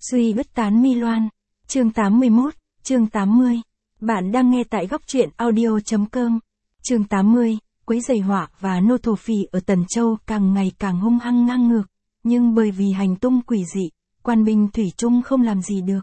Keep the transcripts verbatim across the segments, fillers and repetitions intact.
Suy bứt tán mi loan. Chương tám mươi mốt, chương tám mươi. Bạn đang nghe tại góc truyện audio chấm com. Chương tám mươi, quấy rầy họa và nô thổ phỉ ở Tần Châu càng ngày càng hung hăng ngang ngược, nhưng bởi vì hành tung quỷ dị, quan binh thủy chung không làm gì được.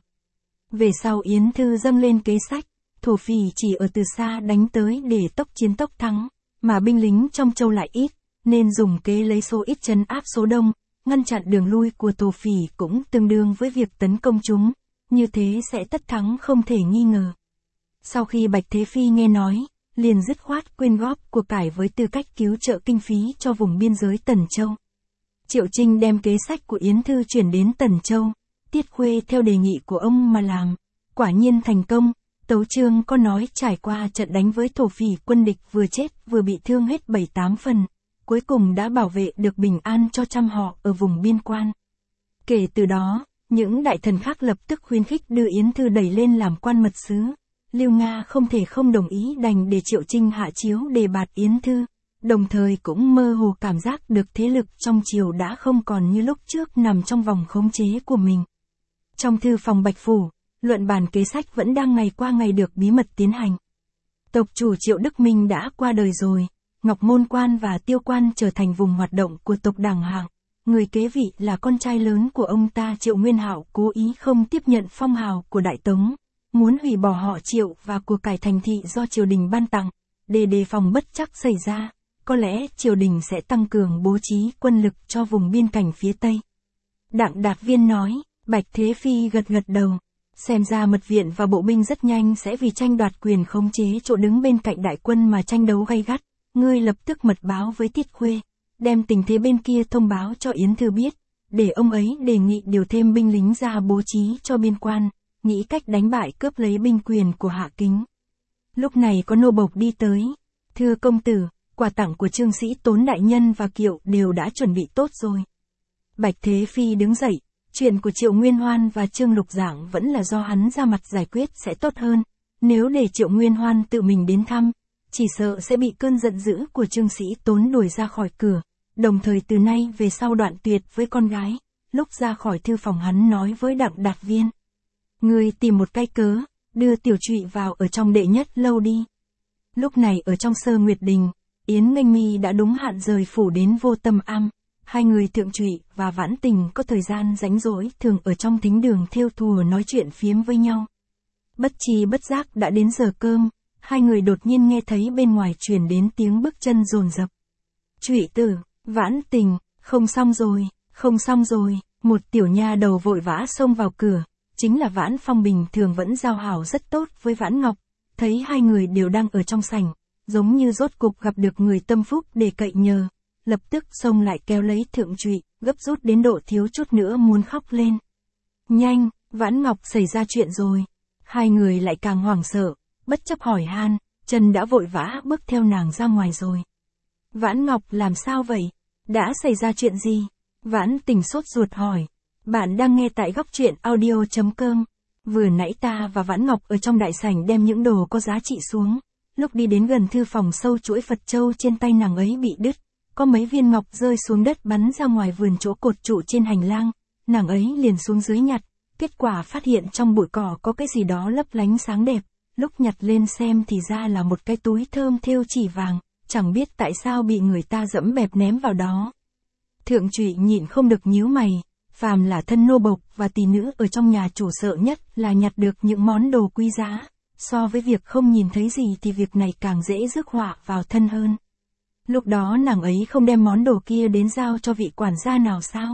Về sau Yến Thư dâng lên kế sách, thổ phỉ chỉ ở từ xa đánh tới để tốc chiến tốc thắng, mà binh lính trong châu lại ít, nên dùng kế lấy số ít trấn áp số đông, ngăn chặn đường lui của thổ phỉ cũng tương đương với việc tấn công chúng, như thế sẽ tất thắng không thể nghi ngờ. Sau khi Bạch Thế Phi nghe nói, liền dứt khoát quyên góp của cải với tư cách cứu trợ kinh phí cho vùng biên giới Tần Châu. Triệu Trinh đem kế sách của Yến Thư chuyển đến Tần Châu, Tiết Khuê theo đề nghị của ông mà làm, quả nhiên thành công. Tấu chương có nói trải qua trận đánh với thổ phỉ quân địch vừa chết vừa bị thương hết bảy tám phần, cuối cùng đã bảo vệ được bình an cho trăm họ ở vùng biên quan. Kể từ đó, những đại thần khác lập tức khuyến khích đưa Yến Thư đẩy lên làm quan mật sứ. Lưu Nga không thể không đồng ý đành để Triệu Trinh hạ chiếu đề bạt Yến Thư, đồng thời cũng mơ hồ cảm giác được thế lực trong triều đã không còn như lúc trước nằm trong vòng khống chế của mình. Trong thư phòng Bạch Phủ, luận bàn kế sách vẫn đang ngày qua ngày được bí mật tiến hành. Tộc chủ Triệu Đức Minh đã qua đời rồi, Ngọc Môn Quan và Tiêu Quan trở thành vùng hoạt động của tộc Đảng Hạng. Người kế vị là con trai lớn của ông ta Triệu Nguyên Hạo cố ý không tiếp nhận phong hào của Đại Tống, muốn hủy bỏ họ Triệu và của cải thành thị do triều đình ban tặng, để đề phòng bất trắc xảy ra, có lẽ triều đình sẽ tăng cường bố trí quân lực cho vùng biên cảnh phía Tây. Đặng Đạt Viên nói, Bạch Thế Phi gật gật đầu, xem ra mật viện và bộ binh rất nhanh sẽ vì tranh đoạt quyền khống chế chỗ đứng bên cạnh đại quân mà tranh đấu gay gắt, ngươi lập tức mật báo với Tiết Khuê, đem tình thế bên kia thông báo cho Yến Thư biết, để ông ấy đề nghị điều thêm binh lính ra bố trí cho biên quan, nghĩ cách đánh bại cướp lấy binh quyền của Hạ Kính. Lúc này có nô bộc đi tới, thưa công tử, quà tặng của Trương Sĩ Tốn đại nhân và Kiệu đều đã chuẩn bị tốt rồi. Bạch Thế Phi đứng dậy, chuyện của Triệu Nguyên Hoan và Trương Lục Giảng vẫn là do hắn ra mặt giải quyết sẽ tốt hơn, nếu để Triệu Nguyên Hoan tự mình đến thăm, chỉ sợ sẽ bị cơn giận dữ của Trương Sĩ Tốn đuổi ra khỏi cửa, đồng thời từ nay về sau đoạn tuyệt với con gái. Lúc ra khỏi thư phòng hắn nói với Đặng Đạt Viên, ngươi tìm một cái cớ, đưa Tiểu Trụy vào ở trong đệ nhất lâu đi. Lúc này ở trong Sơ Nguyệt Đình, Yến Nghênh Mi đã đúng hạn rời phủ đến Vô Tâm Am. Hai người Thượng Trụy và Vãn Tình có thời gian rảnh rỗi thường ở trong thính đường thêu thùa nói chuyện phiếm với nhau. Bất tri bất giác đã đến giờ cơm, hai người đột nhiên nghe thấy bên ngoài truyền đến tiếng bước chân dồn dập. Trụy tử, Vãn Tình, không xong rồi, không xong rồi, một tiểu nha đầu vội vã xông vào cửa, chính là Vãn Phong bình thường vẫn giao hảo rất tốt với Vãn Ngọc, thấy hai người đều đang ở trong sảnh, giống như rốt cục gặp được người tâm phúc để cậy nhờ. Lập tức xông lại kéo lấy Thượng Trụy, gấp rút đến độ thiếu chút nữa muốn khóc lên. Nhanh, Vãn Ngọc xảy ra chuyện rồi. Hai người lại càng hoảng sợ, bất chấp hỏi han, Trần đã vội vã bước theo nàng ra ngoài rồi. Vãn Ngọc làm sao vậy? Đã xảy ra chuyện gì? Vãn Tình sốt ruột hỏi. Bạn đang nghe tại góc truyện audio chấm com. Vừa nãy ta và Vãn Ngọc ở trong đại sảnh đem những đồ có giá trị xuống. Lúc đi đến gần thư phòng sâu chuỗi Phật châu trên tay nàng ấy bị đứt. Có mấy viên ngọc rơi xuống đất bắn ra ngoài vườn chỗ cột trụ trên hành lang, nàng ấy liền xuống dưới nhặt, kết quả phát hiện trong bụi cỏ có cái gì đó lấp lánh sáng đẹp, lúc nhặt lên xem thì ra là một cái túi thơm thêu chỉ vàng, chẳng biết tại sao bị người ta dẫm bẹp ném vào đó. Thượng Trụy nhịn không được nhíu mày, phàm là thân nô bộc và tỳ nữ ở trong nhà chủ sợ nhất là nhặt được những món đồ quý giá, so với việc không nhìn thấy gì thì việc này càng dễ rước họa vào thân hơn. Lúc đó nàng ấy không đem món đồ kia đến giao cho vị quản gia nào sao?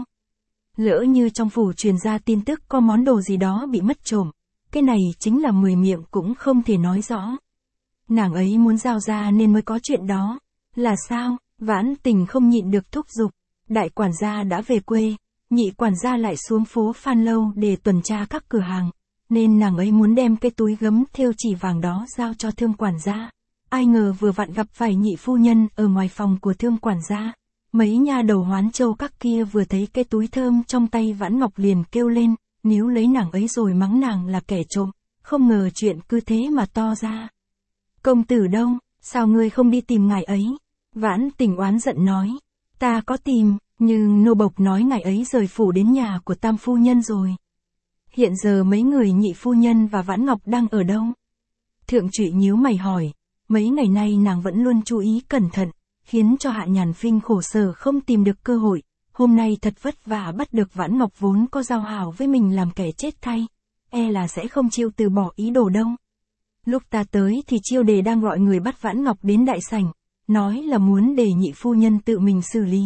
Lỡ như trong phủ truyền ra tin tức có món đồ gì đó bị mất trộm, cái này chính là mười miệng cũng không thể nói rõ. Nàng ấy muốn giao ra nên mới có chuyện đó. Là sao? Vãn Tình không nhịn được thúc giục. Đại quản gia đã về quê, nhị quản gia lại xuống phố Phan Lâu để tuần tra các cửa hàng, nên nàng ấy muốn đem cái túi gấm thêu chỉ vàng đó giao cho Thương quản gia. Ai ngờ vừa vặn gặp phải nhị phu nhân ở ngoài phòng của Thương quản gia. Mấy nha đầu Hoán Châu các kia vừa thấy cái túi thơm trong tay Vãn Ngọc liền kêu lên, níu lấy nàng ấy rồi mắng nàng là kẻ trộm, không ngờ chuyện cứ thế mà to ra. Công tử đâu, sao ngươi không đi tìm ngài ấy? Vãn Tình oán giận nói, ta có tìm, nhưng nô bộc nói ngài ấy rời phủ đến nhà của tam phu nhân rồi. Hiện giờ mấy người nhị phu nhân và Vãn Ngọc đang ở đâu? Thượng Trụy nhíu mày hỏi, mấy ngày nay nàng vẫn luôn chú ý cẩn thận, khiến cho Hạ Nhàn Phinh khổ sở không tìm được cơ hội, hôm nay thật vất vả bắt được Vãn Ngọc vốn có giao hảo với mình làm kẻ chết thay, e là sẽ không chịu từ bỏ ý đồ đâu. Lúc ta tới thì Chiêu Đề đang gọi người bắt Vãn Ngọc đến đại sảnh, nói là muốn để nhị phu nhân tự mình xử lý.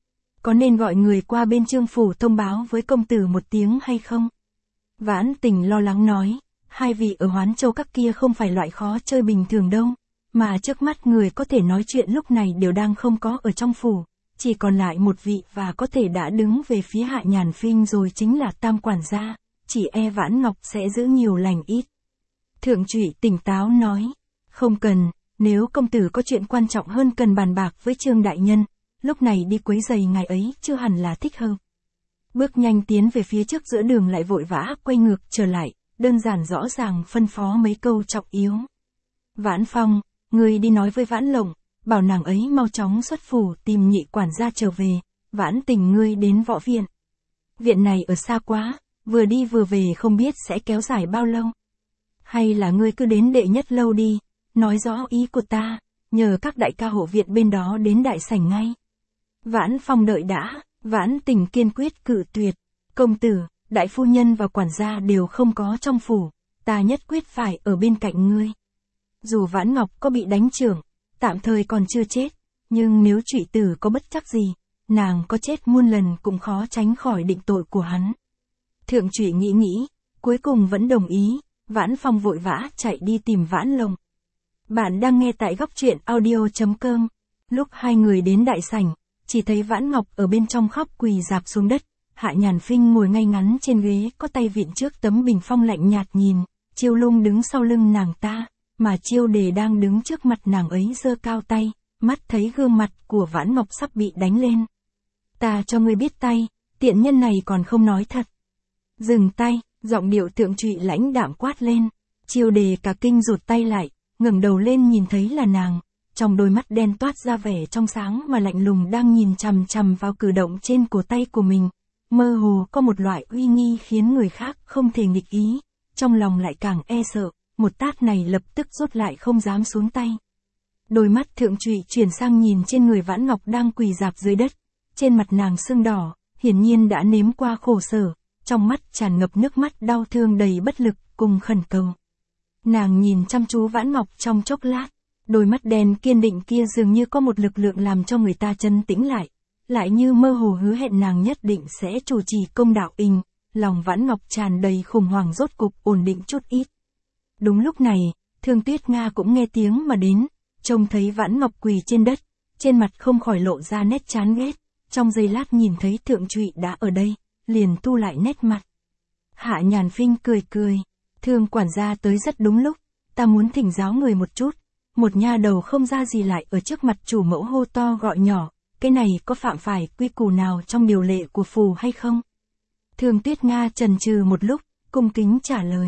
Có nên gọi người qua bên Trương phủ thông báo với công tử một tiếng hay không? Vãn Tình lo lắng nói, hai vị ở Hoán Châu các kia không phải loại khó chơi bình thường đâu, mà trước mắt người có thể nói chuyện lúc này đều đang không có ở trong phủ, chỉ còn lại một vị và có thể đã đứng về phía Hạ Nhàn Phinh rồi chính là Tam quản gia, chỉ e Vãn Ngọc sẽ giữ nhiều lành ít. Thượng Trụy tỉnh táo nói, không cần, nếu công tử có chuyện quan trọng hơn cần bàn bạc với Trương đại nhân, lúc này đi quấy giày ngài ấy chưa hẳn là thích hợp. Bước nhanh tiến về phía trước giữa đường lại vội vã quay ngược trở lại, đơn giản rõ ràng phân phó mấy câu trọng yếu. Vãn Phong, ngươi đi nói với Vãn Lộng, bảo nàng ấy mau chóng xuất phủ tìm nhị quản gia trở về, Vãn Tình ngươi đến võ viện. Viện này ở xa quá, vừa đi vừa về không biết sẽ kéo dài bao lâu. Hay là ngươi cứ đến đệ nhất lâu đi, nói rõ ý của ta, nhờ các đại ca hộ viện bên đó đến đại sảnh ngay. Vãn Phong đợi đã, Vãn Tình kiên quyết cự tuyệt, công tử, đại phu nhân và quản gia đều không có trong phủ, ta nhất quyết phải ở bên cạnh ngươi. Dù Vãn Ngọc có bị đánh chưởng, tạm thời còn chưa chết, nhưng nếu Trụy tử có bất chắc gì, nàng có chết muôn lần cũng khó tránh khỏi định tội của hắn. Thượng Trụy nghĩ nghĩ, cuối cùng vẫn đồng ý, Vãn Phong vội vã chạy đi tìm Vãn Lộng. Bạn đang nghe tại góc truyện audio chấm com. Lúc hai người đến đại sảnh, chỉ thấy Vãn Ngọc ở bên trong khóc quỳ rạp xuống đất, Hạ Nhàn Phinh ngồi ngay ngắn trên ghế có tay vịn trước tấm bình phong lạnh nhạt nhìn, Chiêu Lung đứng sau lưng nàng ta, mà Chiêu Đề đang đứng trước mặt nàng ấy giơ cao tay, mắt thấy gương mặt của Vãn Ngọc sắp bị đánh lên. Ta cho ngươi biết tay, tiện nhân này còn không nói thật. Dừng tay, giọng điệu Thượng Trụy lãnh đạm quát lên, Chiêu Đề cả kinh rụt tay lại, ngẩng đầu lên nhìn thấy là nàng, trong đôi mắt đen toát ra vẻ trong sáng mà lạnh lùng đang nhìn chằm chằm vào cử động trên cổ tay của mình, mơ hồ có một loại uy nghi khiến người khác không thể nghịch ý, trong lòng lại càng e sợ, một tát này lập tức rút lại không dám xuống tay. Đôi mắt Thượng Trụy chuyển sang nhìn trên người Vãn Ngọc đang quỳ rạp dưới đất, trên mặt nàng sưng đỏ, hiển nhiên đã nếm qua khổ sở, trong mắt tràn ngập nước mắt đau thương đầy bất lực cùng khẩn cầu. Nàng nhìn chăm chú Vãn Ngọc trong chốc lát, đôi mắt đen kiên định kia dường như có một lực lượng làm cho người ta chân tĩnh lại, lại như mơ hồ hứa hẹn nàng nhất định sẽ chủ trì công đạo inh, lòng Vãn Ngọc tràn đầy khủng hoảng rốt cục ổn định chút ít. Đúng lúc này, Thương Tuyết Nga cũng nghe tiếng mà đến, trông thấy Vãn Ngọc quỳ trên đất, trên mặt không khỏi lộ ra nét chán ghét, trong giây lát nhìn thấy Thượng Trụy đã ở đây, liền thu lại nét mặt. Hạ Nhàn Phinh cười cười, Thương quản gia tới rất đúng lúc, ta muốn thỉnh giáo người một chút, một nha đầu không ra gì lại ở trước mặt chủ mẫu hô to gọi nhỏ, cái này có phạm phải quy củ nào trong điều lệ của phù hay không? Thương Tuyết Nga chần chừ một lúc, cung kính trả lời.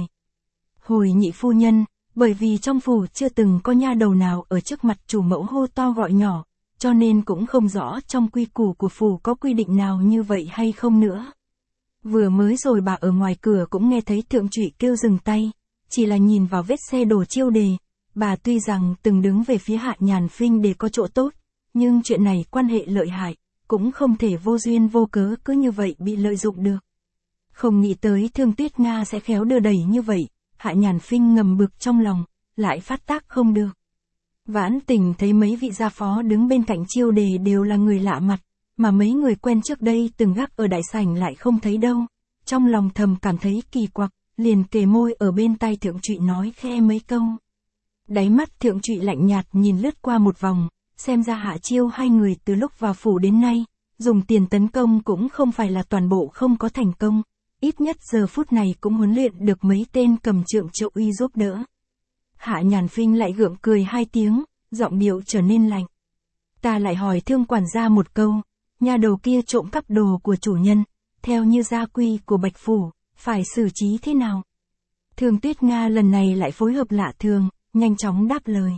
Hồi nhị phu nhân, bởi vì trong phủ chưa từng có nha đầu nào ở trước mặt chủ mẫu hô to gọi nhỏ, cho nên cũng không rõ trong quy củ của phủ có quy định nào như vậy hay không nữa. Vừa mới rồi bà ở ngoài cửa cũng nghe thấy Thượng Trụy kêu dừng tay, chỉ là nhìn vào vết xe đổ Chiêu Đề, bà tuy rằng từng đứng về phía Hạ Nhàn Phinh để có chỗ tốt, nhưng chuyện này quan hệ lợi hại, cũng không thể vô duyên vô cớ cứ như vậy bị lợi dụng được. Không nghĩ tới Thương Tuyết Nga sẽ khéo đưa đẩy như vậy, Hạ Nhàn Phinh ngầm bực trong lòng, lại phát tác không được. Vãn Tình thấy mấy vị gia phó đứng bên cạnh Chiêu Đề đều là người lạ mặt, mà mấy người quen trước đây từng gác ở đại sảnh lại không thấy đâu, trong lòng thầm cảm thấy kỳ quặc, liền kề môi ở bên tai Thượng Trụy nói khe mấy câu. Đáy mắt Thượng Trụy lạnh nhạt nhìn lướt qua một vòng, xem ra Hạ Chiêu hai người từ lúc vào phủ đến nay, dùng tiền tấn công cũng không phải là toàn bộ không có thành công, ít nhất giờ phút này cũng huấn luyện được mấy tên cầm trượng trợ uy giúp đỡ. Hạ Nhàn Phinh lại gượng cười hai tiếng, giọng điệu trở nên lạnh. Ta lại hỏi Thương quản gia một câu, nhà đầu kia trộm cắp đồ của chủ nhân, theo như gia quy của Bạch phủ, phải xử trí thế nào? Thương Tuyết Nga lần này lại phối hợp lạ thường, nhanh chóng đáp lời.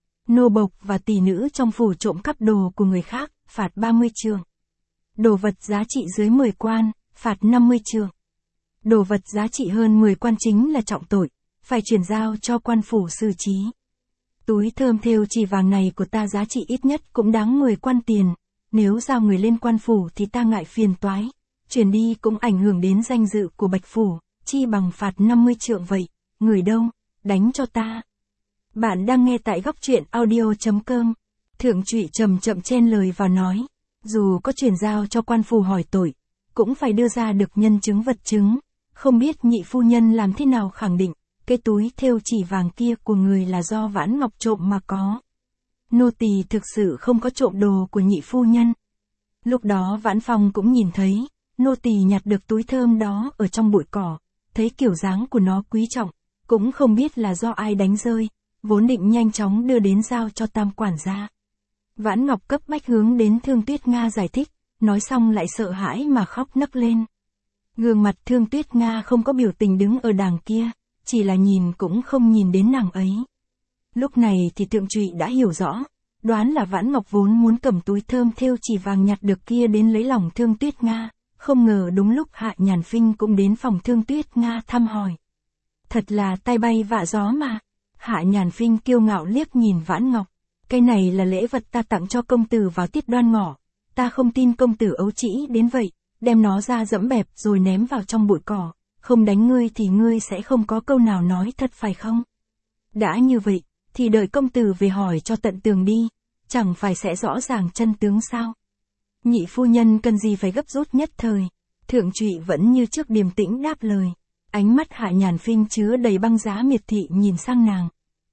Nô bộc và tỷ nữ trong phủ trộm cắp đồ của người khác, phạt ba mươi trượng. Đồ vật giá trị dưới mười quan, phạt năm mươi trượng. Đồ vật giá trị hơn mười quan chính là trọng tội, phải chuyển giao cho quan phủ xử trí. Túi thơm thêu chỉ vàng này của ta giá trị ít nhất cũng đáng mười quan tiền, nếu giao người lên quan phủ thì ta ngại phiền toái, chuyển đi cũng ảnh hưởng đến danh dự của Bạch phủ, chi bằng phạt năm mươi trượng vậy, người đâu, đánh cho ta. Bạn đang nghe tại góc truyện audio.com. Thượng Trụy chậm chậm chen lời vào nói, dù có chuyển giao cho quan phủ hỏi tội, cũng phải đưa ra được nhân chứng vật chứng, không biết nhị phu nhân làm thế nào khẳng định, cái túi thêu chỉ vàng kia của người là do Vãn Ngọc trộm mà có. Nô tỳ thực sự không có trộm đồ của nhị phu nhân. Lúc đó Vãn Phong cũng nhìn thấy, nô tỳ nhặt được túi thơm đó ở trong bụi cỏ, thấy kiểu dáng của nó quý trọng, cũng không biết là do ai đánh rơi, vốn định nhanh chóng đưa đến giao cho Tam quản gia. Vãn Ngọc cấp bách hướng đến Thương Tuyết Nga giải thích, nói xong lại sợ hãi mà khóc nấc lên. Gương mặt Thương Tuyết Nga không có biểu tình đứng ở đàng kia, chỉ là nhìn cũng không nhìn đến nàng ấy. Lúc này thì Thượng Trụy đã hiểu rõ, đoán là Vãn Ngọc vốn muốn cầm túi thơm thêu chỉ vàng nhặt được kia đến lấy lòng Thương Tuyết Nga, không ngờ đúng lúc Hạ Nhàn Phinh cũng đến phòng Thương Tuyết Nga thăm hỏi. Thật là tai bay vạ gió mà. Hạ Nhàn Phinh kiêu ngạo liếc nhìn Vãn Ngọc, cái này là lễ vật ta tặng cho công tử vào tiết Đoan Ngọ, ta không tin công tử ấu trĩ đến vậy, đem nó ra dẫm bẹp rồi ném vào trong bụi cỏ, không đánh ngươi thì ngươi sẽ không có câu nào nói thật phải không? Đã như vậy, thì đợi công tử về hỏi cho tận tường đi, chẳng phải sẽ rõ ràng chân tướng sao? Nhị phu nhân cần gì phải gấp rút nhất thời? Thượng Trụy vẫn như trước điềm tĩnh đáp lời. Ánh mắt Hạ Nhàn Phinh chứa đầy băng giá miệt thị nhìn sang nàng.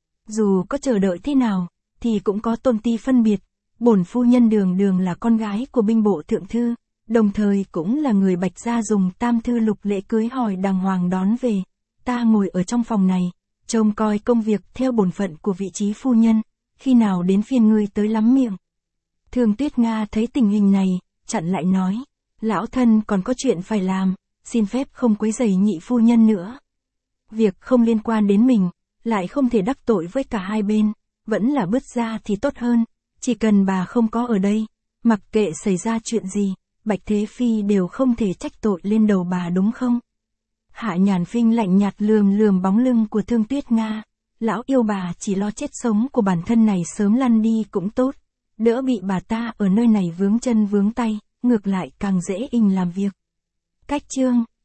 Dù có chờ đợi thế nào, thì cũng có tôn ti phân biệt, bổn phu nhân đường đường là con gái của binh bộ thượng thư, đồng thời cũng là người Bạch gia dùng tam thư lục lễ cưới hỏi đàng hoàng đón về. Ta ngồi ở trong phòng này, trông coi công việc theo bổn phận của vị trí phu nhân, khi nào đến phiên ngươi tới lắm miệng. Thương Tuyết Nga thấy tình hình này, chặn lại nói, lão thân còn có chuyện phải làm, xin phép không quấy rầy nhị phu nhân nữa. Việc không liên quan đến mình, lại không thể đắc tội với cả hai bên, vẫn là bứt ra thì tốt hơn, chỉ cần bà không có ở đây, mặc kệ xảy ra chuyện gì, Bạch Thế Phi đều không thể trách tội lên đầu bà đúng không? Hạ Nhàn Phinh lạnh nhạt lườm lườm bóng lưng của Thương Tuyết Nga, lão yêu bà chỉ lo chết sống của bản thân này sớm lăn đi cũng tốt, đỡ bị bà ta ở nơi này vướng chân vướng tay, ngược lại càng dễ ình làm việc. Cách chương